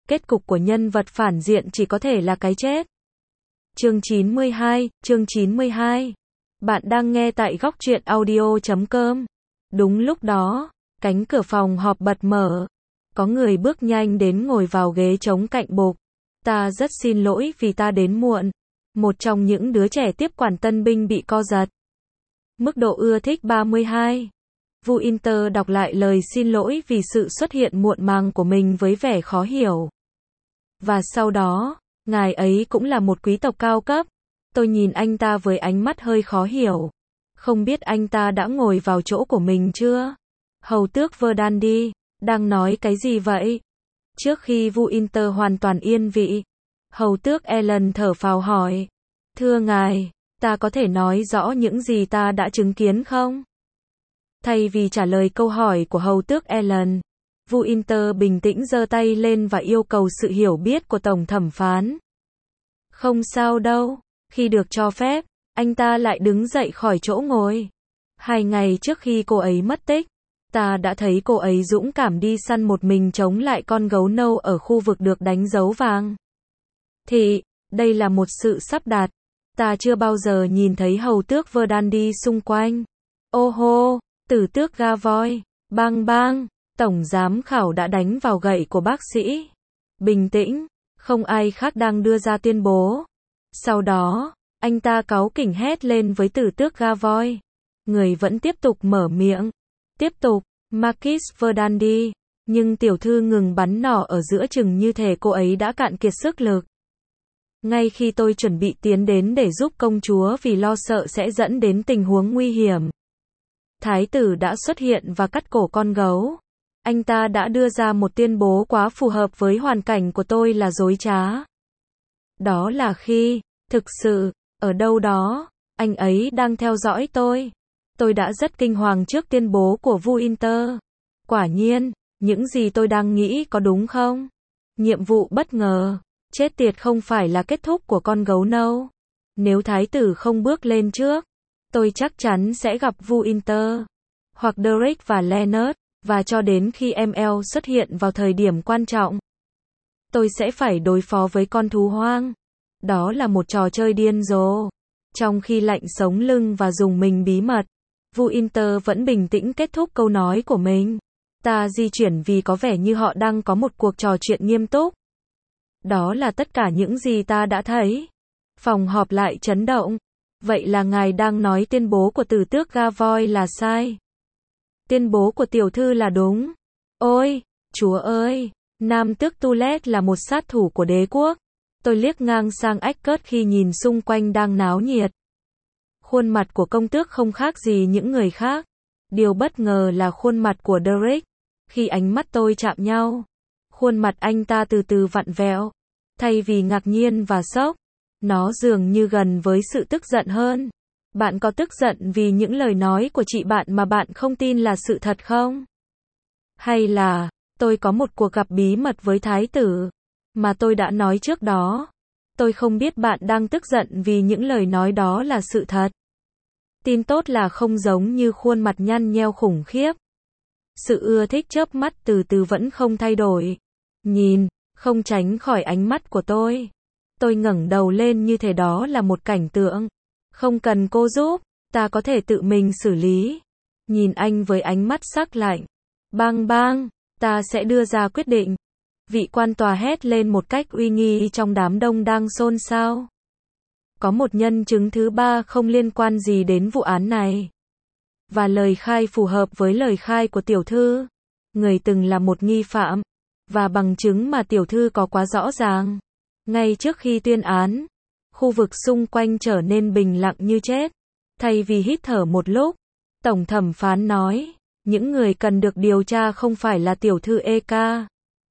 Kết cục của nhân vật phản diện chỉ có thể là cái chết. Chương 92. Bạn đang nghe tại góc truyện audio.com. Đúng lúc đó, cánh cửa phòng họp bật mở. Có người bước nhanh đến ngồi vào ghế trống cạnh bục. Ta rất xin lỗi vì ta đến muộn. Một trong những đứa trẻ tiếp quản tân binh bị co giật. Mức độ ưa thích 32. Vu Inter đọc lại lời xin lỗi vì sự xuất hiện muộn màng của mình với vẻ khó hiểu. Và sau đó, ngài ấy cũng là một quý tộc cao cấp. Tôi nhìn anh ta với ánh mắt hơi khó hiểu. Không biết anh ta đã ngồi vào chỗ của mình chưa? Hầu tước Verdandi, đang nói cái gì vậy? Trước khi Vu Inter hoàn toàn yên vị, hầu tước Ellen thở phào hỏi. Thưa ngài, ta có thể nói rõ những gì ta đã chứng kiến không? Thay vì trả lời câu hỏi của hầu tước Ellen, Vu Inter bình tĩnh giơ tay lên và yêu cầu sự hiểu biết của tổng thẩm phán. Không sao đâu, khi được cho phép, anh ta lại đứng dậy khỏi chỗ ngồi. 2 ngày trước khi cô ấy mất tích, ta đã thấy cô ấy dũng cảm đi săn một mình chống lại con gấu nâu ở khu vực được đánh dấu vàng. Thì, đây là một sự sắp đặt. Ta chưa bao giờ nhìn thấy hầu tước Verdandi xung quanh. Ô hô, tử tước Gavoy, bang bang, tổng giám khảo đã đánh vào gậy của bác sĩ. Bình tĩnh, không ai khác đang đưa ra tuyên bố. Sau đó, anh ta cáu kỉnh hét lên với tử tước Gavoy. Người vẫn tiếp tục mở miệng. Tiếp tục, Marquis Verdandi. Nhưng tiểu thư ngừng bắn nỏ ở giữa chừng như thể cô ấy đã cạn kiệt sức lực. Ngay khi tôi chuẩn bị tiến đến để giúp công chúa vì lo sợ sẽ dẫn đến tình huống nguy hiểm, thái tử đã xuất hiện và cắt cổ con gấu. Anh ta đã đưa ra một tuyên bố quá phù hợp với hoàn cảnh của tôi là dối trá. Đó là khi, thực sự, ở đâu đó, anh ấy đang theo dõi tôi. Tôi đã rất kinh hoàng trước tuyên bố của Vu Inter. Quả nhiên, những gì tôi đang nghĩ có đúng không? Nhiệm vụ bất ngờ. Chết tiệt không phải là kết thúc của con gấu nâu. Nếu thái tử không bước lên trước, tôi chắc chắn sẽ gặp Vu Inter, hoặc Derek và Leonard, và cho đến khi ML xuất hiện vào thời điểm quan trọng, tôi sẽ phải đối phó với con thú hoang. Đó là một trò chơi điên rồ. Trong khi lạnh sống lưng và dùng mình bí mật, Vu Inter vẫn bình tĩnh kết thúc câu nói của mình. Ta di chuyển vì có vẻ như họ đang có một cuộc trò chuyện nghiêm túc. Đó là tất cả những gì ta đã thấy. Phòng họp lại chấn động. Vậy là ngài đang nói tuyên bố của tử tước Gavoy là sai. Tuyên bố của tiểu thư là đúng. Ôi, chúa ơi, nam tước Tulet là một sát thủ của đế quốc. Tôi liếc ngang sang Eckert khi nhìn xung quanh đang náo nhiệt. Khuôn mặt của công tước không khác gì những người khác. Điều bất ngờ là khuôn mặt của Derek. Khi ánh mắt tôi chạm nhau, khuôn mặt anh ta từ từ vặn vẹo. Thay vì ngạc nhiên và sốc, nó dường như gần với sự tức giận hơn. Bạn có tức giận vì những lời nói của chị bạn mà bạn không tin là sự thật không? Hay là, tôi có một cuộc gặp bí mật với thái tử, mà tôi đã nói trước đó. Tôi không biết bạn đang tức giận vì những lời nói đó là sự thật. Tin tốt là không giống như khuôn mặt nhăn nheo khủng khiếp. Sự ưa thích chớp mắt từ từ vẫn không thay đổi. Nhìn, không tránh khỏi ánh mắt của tôi. Tôi ngẩng đầu lên như thể đó là một cảnh tượng. Không cần cô giúp, ta có thể tự mình xử lý. Nhìn anh với ánh mắt sắc lạnh. Bang bang, ta sẽ đưa ra quyết định. Vị quan tòa hét lên một cách uy nghi trong đám đông đang xôn xao. Có một nhân chứng thứ 3 không liên quan gì đến vụ án này. Và lời khai phù hợp với lời khai của tiểu thư. Người từng là một nghi phạm. Và bằng chứng mà tiểu thư có quá rõ ràng. Ngay trước khi tuyên án, khu vực xung quanh trở nên bình lặng như chết. Thay vì hít thở một lúc, tổng thẩm phán nói, những người cần được điều tra không phải là tiểu thư Eka,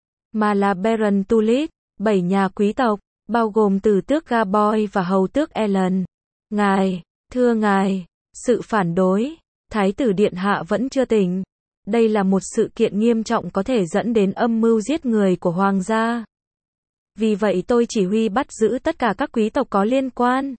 mà là Baron Tulit, 7 nhà quý tộc, bao gồm tử tước Gavoy và hầu tước Ellen. Ngài, thưa ngài, sự phản đối, thái tử điện hạ vẫn chưa tỉnh. Đây là một sự kiện nghiêm trọng có thể dẫn đến âm mưu giết người của hoàng gia. Vì vậy tôi chỉ huy bắt giữ tất cả các quý tộc có liên quan.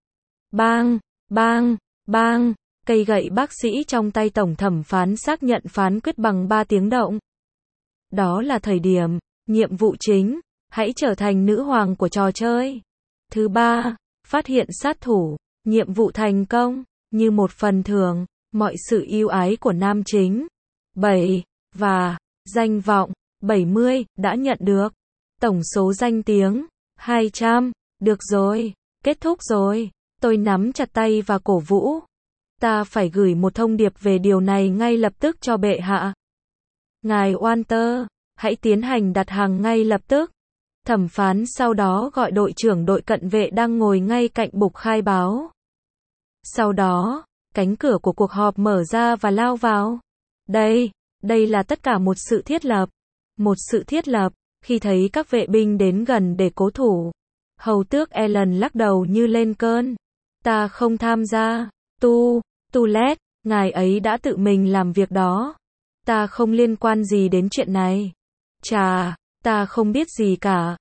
Bang, bang, bang, cây gậy bác sĩ trong tay tổng thẩm phán xác nhận phán quyết bằng 3 tiếng động. Đó là thời điểm, nhiệm vụ chính, hãy trở thành nữ hoàng của trò chơi. Thứ ba, phát hiện sát thủ, nhiệm vụ thành công, như một phần thưởng, mọi sự ưu ái của nam chính. 7. Và, danh vọng, 70, đã nhận được. Tổng số danh tiếng, 200, được rồi, kết thúc rồi. Tôi nắm chặt tay và cổ vũ. Ta phải gửi một thông điệp về điều này ngay lập tức cho bệ hạ. Ngài Walter, hãy tiến hành đặt hàng ngay lập tức. Thẩm phán sau đó gọi đội trưởng đội cận vệ đang ngồi ngay cạnh bục khai báo. Sau đó, cánh cửa của cuộc họp mở ra và lao vào. Đây là tất cả một sự thiết lập. Một sự thiết lập, khi thấy các vệ binh đến gần để cố thủ. Hầu tước Ellen lắc đầu như lên cơn. Ta không tham gia. Tu-lét, ngài ấy đã tự mình làm việc đó. Ta không liên quan gì đến chuyện này. Chà, ta không biết gì cả.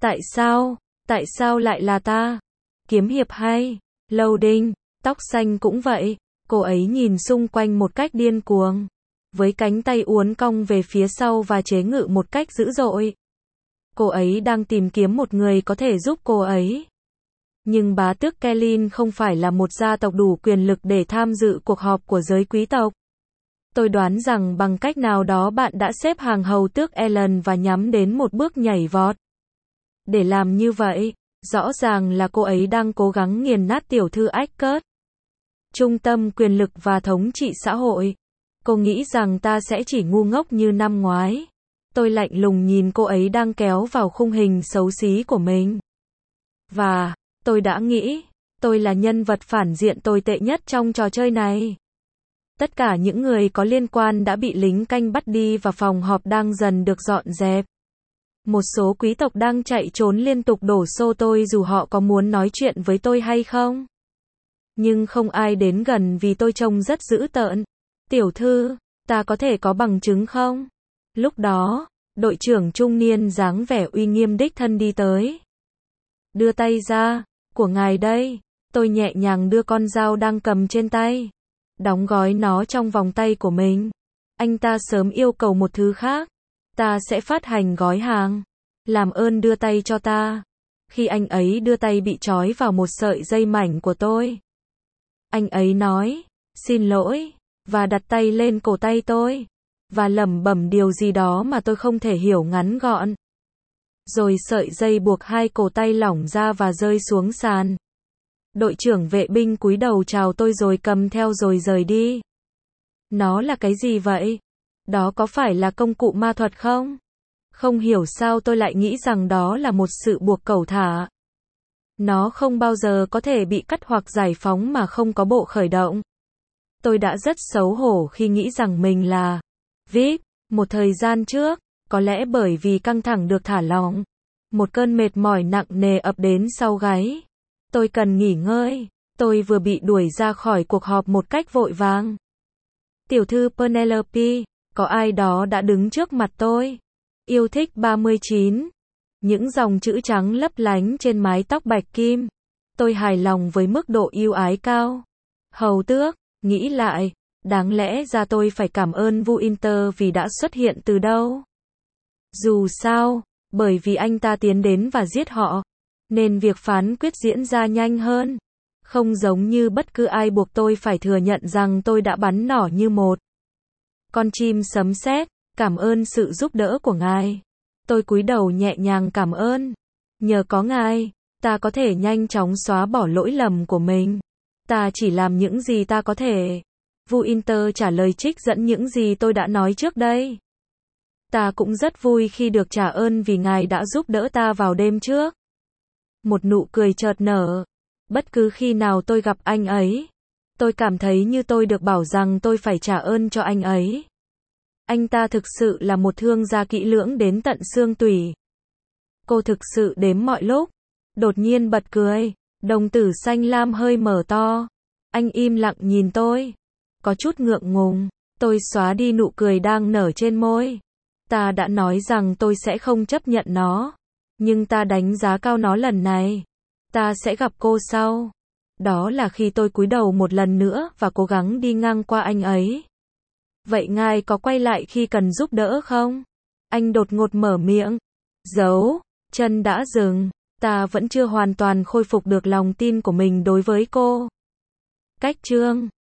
Tại sao lại là ta? Kiếm hiệp hay? Loading, tóc xanh cũng vậy. Cô ấy nhìn xung quanh một cách điên cuồng. Với cánh tay uốn cong về phía sau và chế ngự một cách dữ dội. Cô ấy đang tìm kiếm một người có thể giúp cô ấy. Nhưng bá tước Kellyn không phải là một gia tộc đủ quyền lực để tham dự cuộc họp của giới quý tộc. Tôi đoán rằng bằng cách nào đó bạn đã xếp hàng hầu tước Ellen và nhắm đến một bước nhảy vọt. Để làm như vậy, rõ ràng là cô ấy đang cố gắng nghiền nát tiểu thư Eckert. Trung tâm quyền lực và thống trị xã hội. Cô nghĩ rằng ta sẽ chỉ ngu ngốc như năm ngoái. Tôi lạnh lùng nhìn cô ấy đang kéo vào khung hình xấu xí của mình. Và, tôi đã nghĩ, tôi là nhân vật phản diện tồi tệ nhất trong trò chơi này. Tất cả những người có liên quan đã bị lính canh bắt đi và phòng họp đang dần được dọn dẹp. Một số quý tộc đang chạy trốn liên tục đổ xô tôi dù họ có muốn nói chuyện với tôi hay không. Nhưng không ai đến gần vì tôi trông rất dữ tợn. Tiểu thư, ta có thể có bằng chứng không? Lúc đó, đội trưởng trung niên dáng vẻ uy nghiêm đích thân đi tới. Đưa tay ra, của ngài đây. Tôi nhẹ nhàng đưa con dao đang cầm trên tay. Đóng gói nó trong vòng tay của mình. Anh ta sớm yêu cầu một thứ khác. Ta sẽ phát hành gói hàng. Làm ơn đưa tay cho ta. Khi anh ấy đưa tay bị trói vào một sợi dây mảnh của tôi. Anh ấy nói, xin lỗi, và đặt tay lên cổ tay tôi. Và lẩm bẩm điều gì đó mà tôi không thể hiểu ngắn gọn. Rồi sợi dây buộc hai cổ tay lỏng ra và rơi xuống sàn. Đội trưởng vệ binh cúi đầu chào tôi rồi cầm theo rồi rời đi. Nó là cái gì vậy? Đó có phải là công cụ ma thuật không? Không hiểu sao tôi lại nghĩ rằng đó là một sự buộc cẩu thả. Nó không bao giờ có thể bị cắt hoặc giải phóng mà không có bộ khởi động. Tôi đã rất xấu hổ khi nghĩ rằng mình là VIP. Một thời gian trước, có lẽ bởi vì căng thẳng được thả lỏng. Một cơn mệt mỏi nặng nề ập đến sau gáy. Tôi cần nghỉ ngơi. Tôi vừa bị đuổi ra khỏi cuộc họp một cách vội vàng. Tiểu thư Penelope, có ai đó đã đứng trước mặt tôi. Yêu thích 39. Những dòng chữ trắng lấp lánh trên mái tóc bạch kim. Tôi hài lòng với mức độ ưu ái cao. Hầu tước, nghĩ lại, đáng lẽ ra tôi phải cảm ơn Winter vì đã xuất hiện từ đâu. Dù sao, bởi vì anh ta tiến đến và giết họ, nên việc phán quyết diễn ra nhanh hơn. Không giống như bất cứ ai buộc tôi phải thừa nhận rằng tôi đã bắn nỏ như một con chim sấm sét. Cảm ơn sự giúp đỡ của ngài. Tôi cúi đầu nhẹ nhàng cảm ơn. Nhờ có ngài, ta có thể nhanh chóng xóa bỏ lỗi lầm của mình. Ta chỉ làm những gì ta có thể. Winter trả lời trích dẫn những gì tôi đã nói trước đây. Ta cũng rất vui khi được trả ơn vì ngài đã giúp đỡ ta vào đêm trước. Một nụ cười chợt nở. Bất cứ khi nào tôi gặp anh ấy, tôi cảm thấy như tôi được bảo rằng tôi phải trả ơn cho anh ấy. Anh ta thực sự là một thương gia kỹ lưỡng đến tận xương tủy. Cô thực sự đếm mọi lúc. Đột nhiên bật cười. Đồng tử xanh lam hơi mở to. Anh im lặng nhìn tôi. Có chút ngượng ngùng. Tôi xóa đi nụ cười đang nở trên môi. Ta đã nói rằng tôi sẽ không chấp nhận nó. Nhưng ta đánh giá cao nó lần này. Ta sẽ gặp cô sau. Đó là khi tôi cúi đầu một lần nữa và cố gắng đi ngang qua anh ấy. Vậy ngài có quay lại khi cần giúp đỡ không? Anh đột ngột mở miệng. Giấu. chân đã dừng. Ta vẫn chưa hoàn toàn khôi phục được lòng tin của mình đối với cô. Cách chương